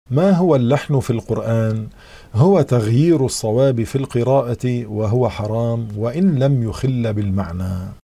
ما هو اللحن في القرآن؟ هو تغيير الصواب في القراءة، وهو حرام وإن لم يخل بالمعنى.